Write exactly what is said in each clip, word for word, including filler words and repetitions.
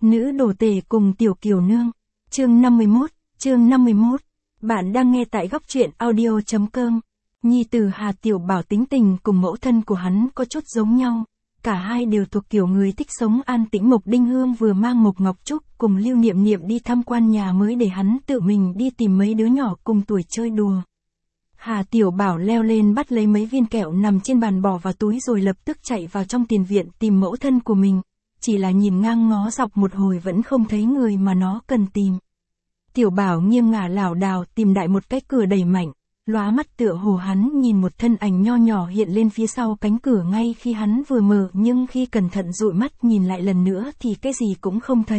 Nữ đồ tể cùng tiểu kiều nương. Chương năm mươi mốt, chương năm mươi mốt. Bạn đang nghe tại góc truyện audio chấm com. Nhi tử Hà Tiểu Bảo tính tình cùng mẫu thân của hắn có chút giống nhau. Cả hai đều thuộc kiểu người thích sống an tĩnh. Mộc Đinh Hương vừa mang Mộc Ngọc Trúc cùng Lưu Niệm Niệm đi tham quan nhà mới để hắn tự mình đi tìm mấy đứa nhỏ cùng tuổi chơi đùa. Hà Tiểu Bảo leo lên bắt lấy mấy viên kẹo nằm trên bàn bỏ vào túi rồi lập tức chạy vào trong tiền viện tìm mẫu thân của mình. Chỉ là nhìn ngang ngó dọc một hồi vẫn không thấy người mà nó cần tìm. Tiểu Bảo nghiêng ngả lảo đảo tìm đại một cái cửa đẩy mạnh, lóa mắt tựa hồ hắn nhìn một thân ảnh nho nhỏ hiện lên phía sau cánh cửa ngay khi hắn vừa mở, nhưng khi cẩn thận dụi mắt nhìn lại lần nữa thì cái gì cũng không thấy.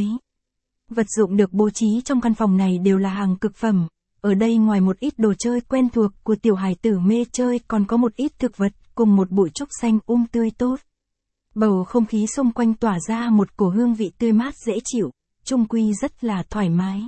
Vật dụng được bố trí trong căn phòng này đều là hàng cực phẩm. Ở đây ngoài một ít đồ chơi quen thuộc của tiểu hài tử mê chơi còn có một ít thực vật cùng một bụi trúc xanh um tươi tốt. Bầu không khí xung quanh tỏa ra một cổ hương vị tươi mát dễ chịu, chung quy rất là thoải mái.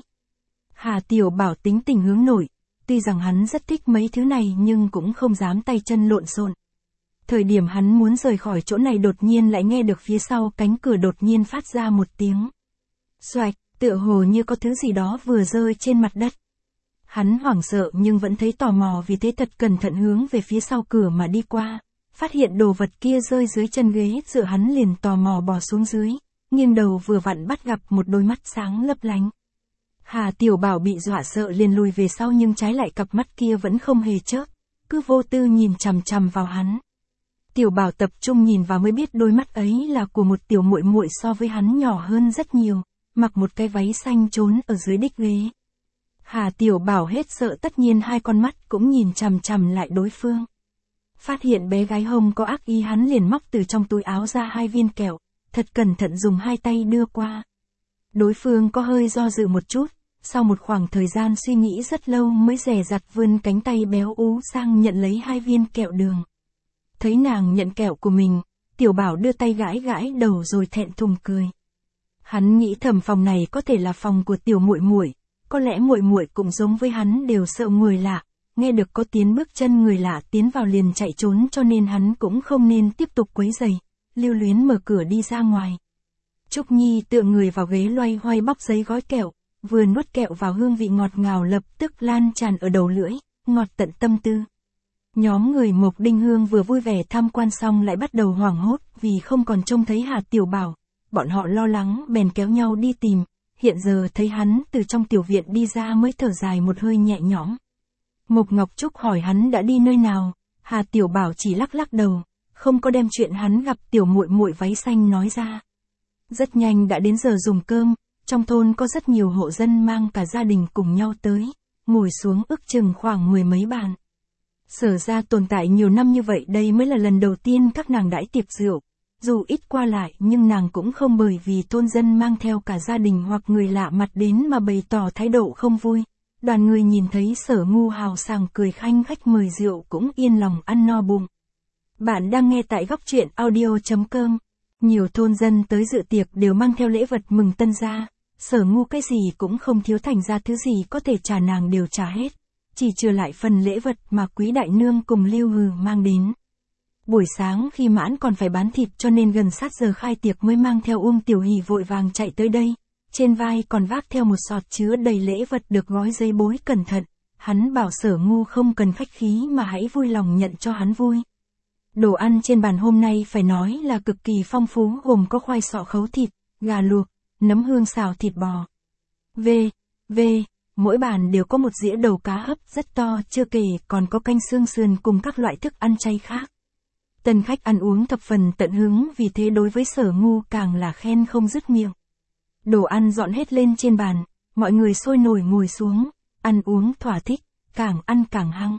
Hà Tiểu Bảo tính tình hướng nội, tuy rằng hắn rất thích mấy thứ này nhưng cũng không dám tay chân lộn xộn. Thời điểm hắn muốn rời khỏi chỗ này đột nhiên lại nghe được phía sau cánh cửa đột nhiên phát ra một tiếng xoạch, tựa hồ như có thứ gì đó vừa rơi trên mặt đất. Hắn hoảng sợ nhưng vẫn thấy tò mò vì thế thật cẩn thận hướng về phía sau cửa mà đi qua. Phát hiện đồ vật kia rơi dưới chân ghế dựa, hắn liền tò mò bò xuống dưới, nghiêng đầu vừa vặn bắt gặp một đôi mắt sáng lấp lánh. Hà Tiểu Bảo bị dọa sợ liền lùi về sau nhưng trái lại cặp mắt kia vẫn không hề chớp, cứ vô tư nhìn chằm chằm vào hắn. Tiểu Bảo tập trung nhìn vào mới biết đôi mắt ấy là của một tiểu muội muội so với hắn nhỏ hơn rất nhiều, mặc một cái váy xanh trốn ở dưới đích ghế. Hà Tiểu Bảo hết sợ tất nhiên hai con mắt cũng nhìn chằm chằm lại đối phương. Phát hiện bé gái hông có ác ý hắn liền móc từ trong túi áo ra hai viên kẹo, thật cẩn thận dùng hai tay đưa qua. Đối phương có hơi do dự một chút, sau một khoảng thời gian suy nghĩ rất lâu mới dè dặt vươn cánh tay béo ú sang nhận lấy hai viên kẹo đường. Thấy nàng nhận kẹo của mình, Tiểu Bảo đưa tay gãi gãi đầu rồi thẹn thùng cười. Hắn nghĩ thầm phòng này có thể là phòng của tiểu muội muội, có lẽ muội muội cũng giống với hắn đều sợ người lạ. Nghe được có tiếng bước chân người lạ tiến vào liền chạy trốn cho nên hắn cũng không nên tiếp tục quấy rầy, lưu luyến mở cửa đi ra ngoài. Trúc Nhi tựa người vào ghế loay hoay bóc giấy gói kẹo, vừa nuốt kẹo vào hương vị ngọt ngào lập tức lan tràn ở đầu lưỡi, ngọt tận tâm tư. Nhóm người Mộc Đinh Hương vừa vui vẻ tham quan xong lại bắt đầu hoảng hốt vì không còn trông thấy Hà Tiểu Bảo, bọn họ lo lắng bèn kéo nhau đi tìm, hiện giờ thấy hắn từ trong tiểu viện đi ra mới thở dài một hơi nhẹ nhõm. Mộc Ngọc Trúc hỏi hắn đã đi nơi nào, Hà Tiểu Bảo chỉ lắc lắc đầu, không có đem chuyện hắn gặp tiểu muội muội váy xanh nói ra. Rất nhanh đã đến giờ dùng cơm, trong thôn có rất nhiều hộ dân mang cả gia đình cùng nhau tới, ngồi xuống ước chừng khoảng mười mấy bàn. Sở ra tồn tại nhiều năm như vậy đây mới là lần đầu tiên các nàng đãi tiệc rượu, dù ít qua lại nhưng nàng cũng không bởi vì thôn dân mang theo cả gia đình hoặc người lạ mặt đến mà bày tỏ thái độ không vui. Đoàn người nhìn thấy Sở Ngu hào sảng cười khanh khách mời rượu cũng yên lòng ăn no bụng. Bạn đang nghe tại góc truyện audio chấm com. Nhiều thôn dân tới dự tiệc đều mang theo lễ vật mừng tân gia. Sở Ngu cái gì cũng không thiếu, thành ra thứ gì có thể trả nàng đều trả hết. Chỉ trừ lại phần lễ vật mà Quý Đại Nương cùng Lưu Hừ mang đến. Buổi sáng khi Mãn còn phải bán thịt cho nên gần sát giờ khai tiệc mới mang theo Uông Tiểu Hỷ vội vàng chạy tới đây. Trên vai còn vác theo một sọt chứa đầy lễ vật được gói giấy bối cẩn thận, hắn bảo Sở Ngu không cần khách khí mà hãy vui lòng nhận cho hắn vui. Đồ ăn trên bàn hôm nay phải nói là cực kỳ phong phú, gồm có khoai sọ khấu thịt, gà luộc, nấm hương xào thịt bò. V, V, mỗi bàn đều có một dĩa đầu cá hấp rất to, chưa kể còn có canh xương sườn cùng các loại thức ăn chay khác. Tân khách ăn uống thập phần tận hứng, vì thế đối với Sở Ngu càng là khen không dứt miệng. Đồ ăn dọn hết lên trên bàn, mọi người sôi nổi ngồi xuống, ăn uống thỏa thích, càng ăn càng hăng.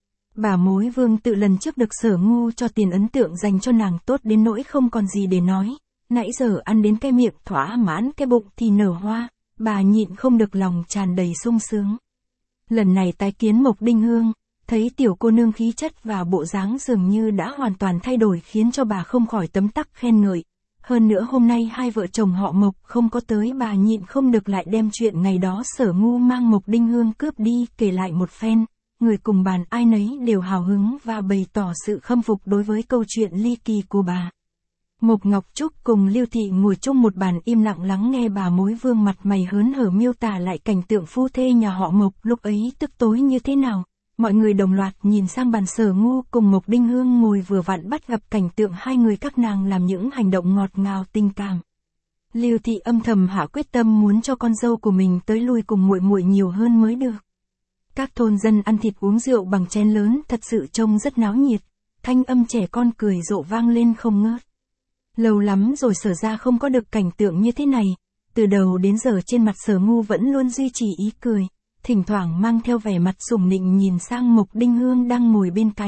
Bà mối Vương Tự lần trước được Sở Ngu cho tiền ấn tượng dành cho nàng tốt đến nỗi không còn gì để nói, nãy giờ ăn đến cái miệng thỏa mãn cái bụng thì nở hoa, bà nhịn không được lòng tràn đầy sung sướng. Lần này tái kiến Mộc Đinh Hương, thấy tiểu cô nương khí chất và bộ dáng dường như đã hoàn toàn thay đổi khiến cho bà không khỏi tấm tắc khen ngợi. Hơn nữa hôm nay hai vợ chồng họ Mộc không có tới, bà nhịn không được lại đem chuyện ngày đó Sở Ngu mang Mộc Đinh Hương cướp đi kể lại một phen. Người cùng bàn ai nấy đều hào hứng và bày tỏ sự khâm phục đối với câu chuyện ly kỳ của bà. Mộc Ngọc Trúc cùng Lưu Thị ngồi chung một bàn im lặng lắng nghe bà mối Vương mặt mày hớn hở miêu tả lại cảnh tượng phu thê nhà họ Mộc lúc ấy tức tối như thế nào. Mọi người đồng loạt nhìn sang bàn Sở Ngu cùng Mộc Đinh Hương ngồi vừa vặn bắt gặp cảnh tượng hai người các nàng làm những hành động ngọt ngào tình cảm. Lưu Thị âm thầm hạ quyết tâm muốn cho con dâu của mình tới lui cùng muội muội nhiều hơn mới được. Các thôn dân ăn thịt uống rượu bằng chén lớn thật sự trông rất náo nhiệt, thanh âm trẻ con cười rộ vang lên không ngớt. Lâu lắm rồi Sở gia không có được cảnh tượng như thế này, từ đầu đến giờ trên mặt Sở Ngu vẫn luôn duy trì ý cười, thỉnh thoảng mang theo vẻ mặt sủng nịnh nhìn sang Mộc Đinh Hương đang ngồi bên cạnh.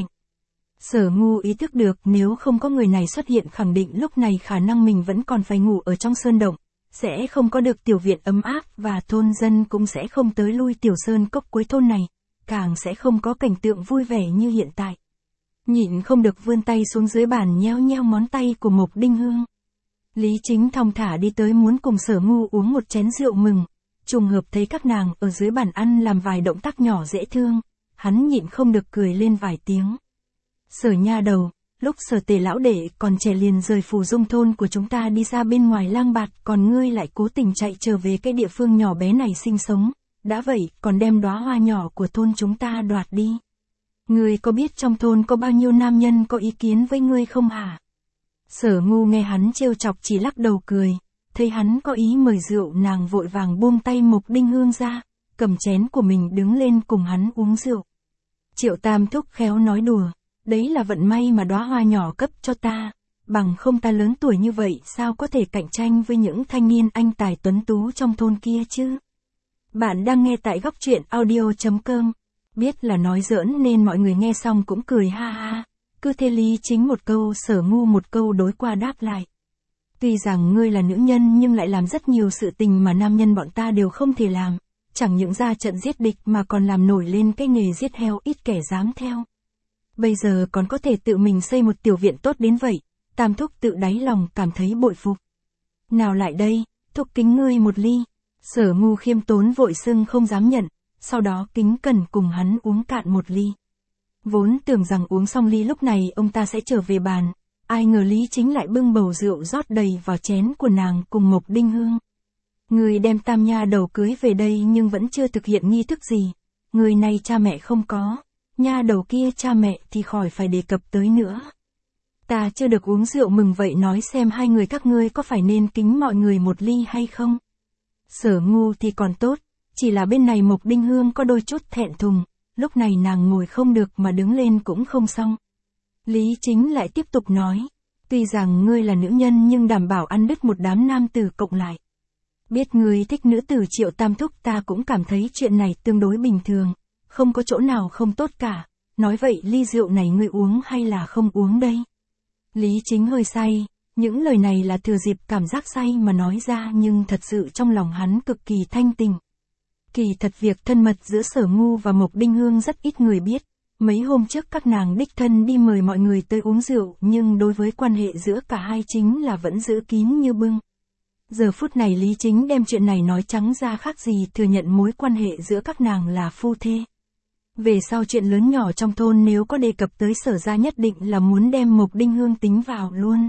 Sở Ngu ý thức được nếu không có người này xuất hiện khẳng định lúc này khả năng mình vẫn còn phải ngủ ở trong sơn động, sẽ không có được tiểu viện ấm áp và thôn dân cũng sẽ không tới lui tiểu sơn cốc cuối thôn này, càng sẽ không có cảnh tượng vui vẻ như hiện tại. Nhịn không được vươn tay xuống dưới bàn nheo nheo ngón tay của Mộc Đinh Hương. Lý Chính thong thả đi tới muốn cùng Sở Ngu uống một chén rượu mừng, trùng hợp thấy các nàng ở dưới bàn ăn làm vài động tác nhỏ dễ thương, hắn nhịn không được cười lên vài tiếng. Sở nha đầu, lúc Sở Tề lão đệ còn trẻ liền rời Phù Dung thôn của chúng ta đi ra bên ngoài lang bạt, còn ngươi lại cố tình chạy trở về cái địa phương nhỏ bé này sinh sống, đã vậy còn đem đóa hoa nhỏ của thôn chúng ta đoạt đi. Ngươi có biết trong thôn có bao nhiêu nam nhân có ý kiến với ngươi không hả? Sở Ngu nghe hắn trêu chọc chỉ lắc đầu cười, thấy hắn có ý mời rượu nàng vội vàng buông tay Mộc Đinh Hương ra, cầm chén của mình đứng lên cùng hắn uống rượu. Triệu Tam Thúc khéo nói đùa, đấy là vận may mà đóa hoa nhỏ cấp cho ta, bằng không ta lớn tuổi như vậy sao có thể cạnh tranh với những thanh niên anh tài tuấn tú trong thôn kia chứ? Bạn đang nghe tại góc truyện audio chấm com. Biết là nói giỡn nên mọi người nghe xong cũng cười ha ha, cứ thế Lý Chính một câu Sở Ngu một câu đối qua đáp lại. Tuy rằng ngươi là nữ nhân nhưng lại làm rất nhiều sự tình mà nam nhân bọn ta đều không thể làm, chẳng những ra trận giết địch mà còn làm nổi lên cái nghề giết heo ít kẻ dám theo. Bây giờ còn có thể tự mình xây một tiểu viện tốt đến vậy, Tam Thúc tự đáy lòng cảm thấy bội phục. Nào lại đây, thúc kính ngươi một ly. Sở Ngu khiêm tốn vội xưng không dám nhận, sau đó kính cẩn cùng hắn uống cạn một ly. Vốn tưởng rằng uống xong ly lúc này ông ta sẽ trở về bàn, ai ngờ Lý Chính lại bưng bầu rượu rót đầy vào chén của nàng cùng Mộc Đinh Hương. Người đem tam nha đầu cưới về đây nhưng vẫn chưa thực hiện nghi thức gì, người này cha mẹ không có, nha đầu kia cha mẹ thì khỏi phải đề cập tới nữa. Ta chưa được uống rượu mừng vậy nói xem hai người các ngươi có phải nên kính mọi người một ly hay không? Sở Ngu thì còn tốt, chỉ là bên này Mộc Đinh Hương có đôi chút thẹn thùng, lúc này nàng ngồi không được mà đứng lên cũng không xong. Lý Chính lại tiếp tục nói, tuy rằng ngươi là nữ nhân nhưng đảm bảo ăn đứt một đám nam tử cộng lại. Biết ngươi thích nữ tử Triệu Tam Thúc ta cũng cảm thấy chuyện này tương đối bình thường, không có chỗ nào không tốt cả, nói vậy ly rượu này ngươi uống hay là không uống đây? Lý Chính hơi say, những lời này là thừa dịp cảm giác say mà nói ra nhưng thật sự trong lòng hắn cực kỳ thanh tình. Kỳ thật việc thân mật giữa Sở Ngu và Mộc Đinh Hương rất ít người biết, mấy hôm trước các nàng đích thân đi mời mọi người tới uống rượu nhưng đối với quan hệ giữa cả hai chính là vẫn giữ kín như bưng. Giờ phút này Lý Chính đem chuyện này nói trắng ra khác gì thừa nhận mối quan hệ giữa các nàng là phu thê. Về sau chuyện lớn nhỏ trong thôn nếu có đề cập tới Sở gia nhất định là muốn đem Mộc Đinh Hương tính vào luôn.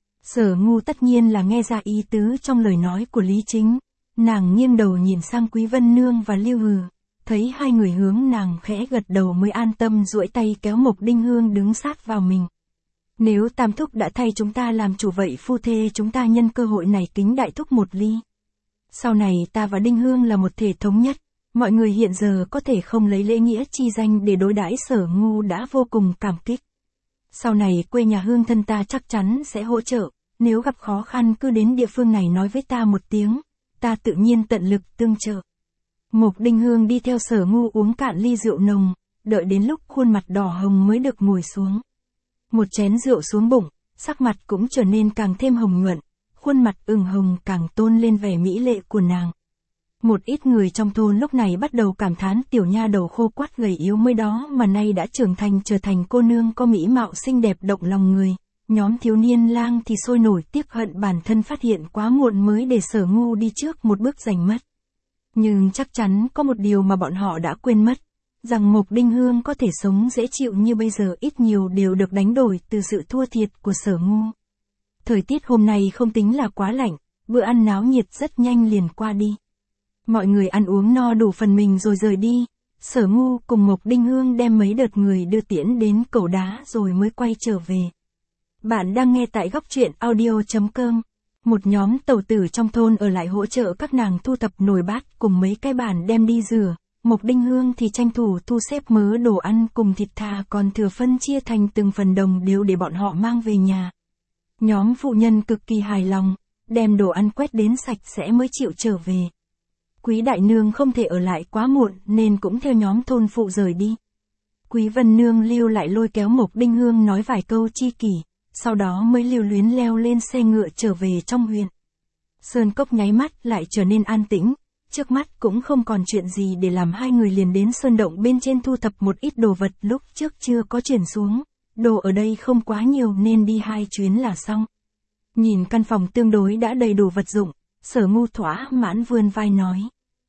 Sở Ngu tất nhiên là nghe ra ý tứ trong lời nói của Lý Chính, nàng nghiêng đầu nhìn sang Quý Vân Nương và Lưu Hừ, thấy hai người hướng nàng khẽ gật đầu mới an tâm duỗi tay kéo Mộc Đinh Hương đứng sát vào mình. Nếu Tam Thúc đã thay chúng ta làm chủ vậy phu thê chúng ta nhân cơ hội này kính Đại Thúc một ly. Sau này ta và Đinh Hương là một thể thống nhất, mọi người hiện giờ có thể không lấy lễ nghĩa chi danh để đối đãi Sở Ngu đã vô cùng cảm kích. Sau này quê nhà Hương thân ta chắc chắn sẽ hỗ trợ, nếu gặp khó khăn cứ đến địa phương này nói với ta một tiếng, ta tự nhiên tận lực tương trợ. Mộc Đinh Hương đi theo Sở Ngu uống cạn ly rượu nồng, đợi đến lúc khuôn mặt đỏ hồng mới được ngồi xuống. Một chén rượu xuống bụng, sắc mặt cũng trở nên càng thêm hồng nhuận, khuôn mặt ửng hồng càng tôn lên vẻ mỹ lệ của nàng. Một ít người trong thôn lúc này bắt đầu cảm thán tiểu nha đầu khô quắt gầy yếu mới đó mà nay đã trưởng thành trở thành cô nương có mỹ mạo xinh đẹp động lòng người. Nhóm thiếu niên lang thì sôi nổi tiếc hận bản thân phát hiện quá muộn mới để Sở Ngu đi trước một bước giành mất. Nhưng chắc chắn có một điều mà bọn họ đã quên mất, rằng Mộc Đinh Hương có thể sống dễ chịu như bây giờ ít nhiều đều được đánh đổi từ sự thua thiệt của Sở Ngu. Thời tiết hôm nay không tính là quá lạnh, bữa ăn náo nhiệt rất nhanh liền qua đi. Mọi người ăn uống no đủ phần mình rồi rời đi. Sở Ngu cùng Mộc Đinh Hương đem mấy đợt người đưa tiễn đến cầu đá rồi mới quay trở về. Bạn đang nghe tại góc truyện audio chấm com. Một nhóm tẩu tử trong thôn ở lại hỗ trợ các nàng thu thập nồi bát cùng mấy cái bàn đem đi rửa. Mộc Đinh Hương thì tranh thủ thu xếp mớ đồ ăn cùng thịt thà còn thừa phân chia thành từng phần đồng đều để bọn họ mang về nhà. Nhóm phụ nhân cực kỳ hài lòng, đem đồ ăn quét đến sạch sẽ mới chịu trở về. Quý đại nương không thể ở lại quá muộn nên cũng theo nhóm thôn phụ rời đi. Quý Vân Nương lưu lại lôi kéo Mộc Đinh Hương nói vài câu chi kỷ, sau đó mới lưu luyến leo lên xe ngựa trở về trong huyện. Sơn Cốc nháy mắt lại trở nên an tĩnh, trước mắt cũng không còn chuyện gì để làm, hai người liền đến sơn động bên trên thu thập một ít đồ vật lúc trước chưa có chuyển xuống. Đồ ở đây không quá nhiều nên đi hai chuyến là xong. Nhìn căn phòng tương đối đã đầy đủ vật dụng, Sở Ngu thỏa mãn vươn vai nói.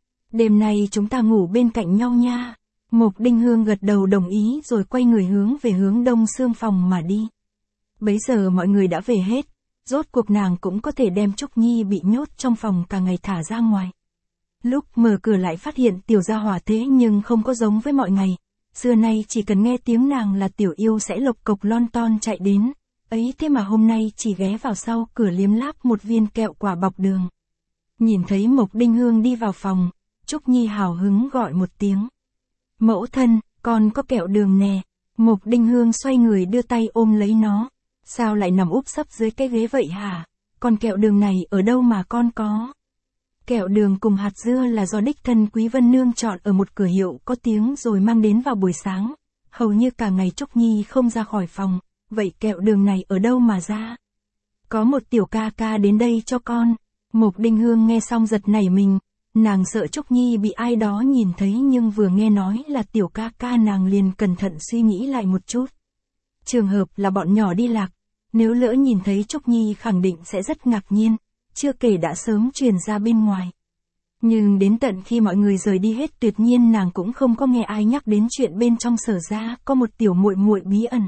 Đêm nay chúng ta ngủ bên cạnh nhau nha. Mộc Đinh Hương gật đầu đồng ý rồi quay người hướng về hướng đông xương phòng mà đi. Bấy giờ mọi người đã về hết, rốt cuộc nàng cũng có thể đem Trúc Nhi bị nhốt trong phòng cả ngày thả ra ngoài. Lúc mở cửa lại phát hiện tiểu gia hỏa thế nhưng không có giống với mọi ngày. Xưa nay chỉ cần nghe tiếng nàng là tiểu yêu sẽ lộc cộc lon ton chạy đến. Ấy thế mà hôm nay chỉ ghé vào sau cửa liếm láp một viên kẹo quả bọc đường. Nhìn thấy Mộc Đinh Hương đi vào phòng, Trúc Nhi hào hứng gọi một tiếng. Mẫu thân, con có kẹo đường nè. Mộc Đinh Hương xoay người đưa tay ôm lấy nó. Sao lại nằm úp sấp dưới cái ghế vậy hả? Còn kẹo đường này ở đâu mà con có? Kẹo đường cùng hạt dưa là do đích thân Quý Vân Nương chọn ở một cửa hiệu có tiếng rồi mang đến vào buổi sáng. Hầu như cả ngày Trúc Nhi không ra khỏi phòng. Vậy kẹo đường này ở đâu mà ra? Có một tiểu ca ca đến đây cho con. Mộc Đinh Hương nghe xong giật nảy mình. Nàng sợ Trúc Nhi bị ai đó nhìn thấy nhưng vừa nghe nói là tiểu ca ca nàng liền cẩn thận suy nghĩ lại một chút. Trường hợp là bọn nhỏ đi lạc, nếu lỡ nhìn thấy Trúc Nhi khẳng định sẽ rất ngạc nhiên, chưa kể đã sớm truyền ra bên ngoài. Nhưng đến tận khi mọi người rời đi hết tuyệt nhiên nàng cũng không có nghe ai nhắc đến chuyện bên trong Sở gia có một tiểu muội muội bí ẩn.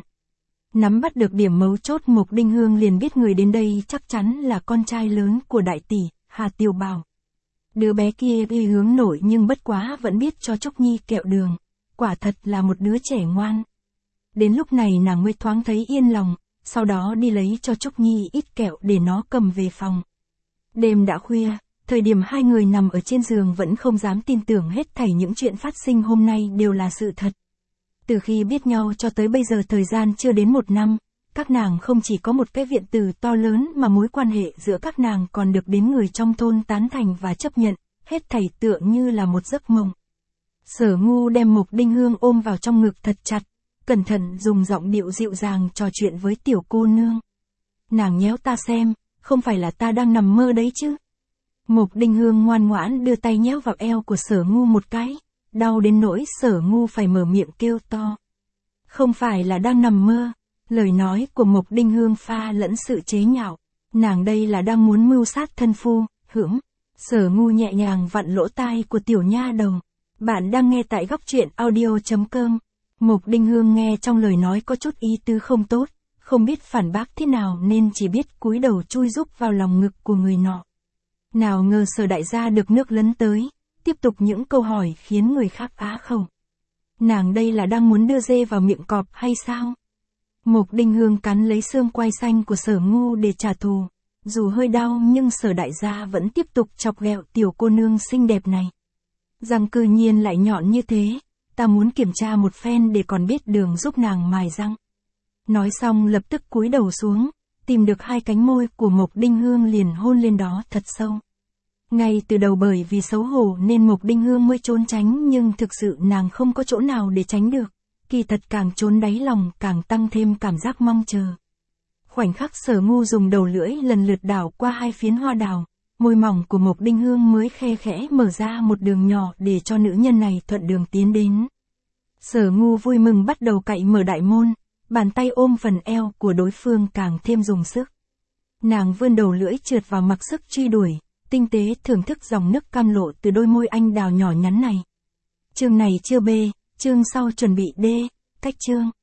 Nắm bắt được điểm mấu chốt, Mộc Đinh Hương liền biết người đến đây chắc chắn là con trai lớn của đại tỷ, Hà Tiểu Bảo. Đứa bé kia tuy hướng nổi nhưng bất quá vẫn biết cho Trúc Nhi kẹo đường, quả thật là một đứa trẻ ngoan. Đến lúc này nàng mới thoáng thấy yên lòng, sau đó đi lấy cho Trúc Nhi ít kẹo để nó cầm về phòng. Đêm đã khuya, thời điểm hai người nằm ở trên giường vẫn không dám tin tưởng hết thảy những chuyện phát sinh hôm nay đều là sự thật. Từ khi biết nhau cho tới bây giờ thời gian chưa đến một năm, các nàng không chỉ có một cái viện tử to lớn mà mối quan hệ giữa các nàng còn được đến người trong thôn tán thành và chấp nhận, hết thảy tựa như là một giấc mộng. Sở Ngu đem Mộc Đinh Hương ôm vào trong ngực thật chặt, cẩn thận dùng giọng điệu dịu dàng trò chuyện với tiểu cô nương. Nàng nhéo ta xem, không phải là ta đang nằm mơ đấy chứ? Mộc Đinh Hương ngoan ngoãn đưa tay nhéo vào eo của Sở Ngu một cái, đau đến nỗi Sở Ngu phải mở miệng kêu to. Không phải là đang nằm mơ. Lời nói của Mộc Đinh Hương pha lẫn sự chế nhạo. Nàng đây là đang muốn mưu sát thân phu, hửng. Sở Ngu nhẹ nhàng vặn lỗ tai của tiểu nha đầu. Bạn đang nghe tại góc truyện audio chấm com. Mộc Đinh Hương nghe trong lời nói có chút ý tứ không tốt, không biết phản bác thế nào nên chỉ biết cúi đầu chui rúc vào lòng ngực của người nọ. Nào ngờ Sở đại gia được nước lấn tới, tiếp tục những câu hỏi khiến người khác á khẩu. Nàng đây là đang muốn đưa dê vào miệng cọp hay sao? Mộc Đinh Hương cắn lấy xương quai xanh của Sở Ngu để trả thù. Dù hơi đau nhưng Sở đại gia vẫn tiếp tục chọc ghẹo tiểu cô nương xinh đẹp này. Răng cư nhiên lại nhọn như thế, ta muốn kiểm tra một phen để còn biết đường giúp nàng mài răng. Nói xong lập tức cúi đầu xuống, tìm được hai cánh môi của Mộc Đinh Hương liền hôn lên đó thật sâu. Ngay từ đầu bởi vì xấu hổ nên Mộc Đinh Hương mới trốn tránh nhưng thực sự nàng không có chỗ nào để tránh được. Kỳ thật càng trốn đáy lòng càng tăng thêm cảm giác mong chờ. Khoảnh khắc Sở Ngu dùng đầu lưỡi lần lượt đảo qua hai phiến hoa đào, môi mỏng của Mộc Đinh Hương mới khe khẽ mở ra một đường nhỏ để cho nữ nhân này thuận đường tiến đến. Sở Ngu vui mừng bắt đầu cạy mở đại môn, bàn tay ôm phần eo của đối phương càng thêm dùng sức. Nàng vươn đầu lưỡi trượt vào mặc sức truy đuổi, tinh tế thưởng thức dòng nước cam lộ từ đôi môi anh đào nhỏ nhắn này. Chương này chưa bê. Chương sau chuẩn bị D, cách chương.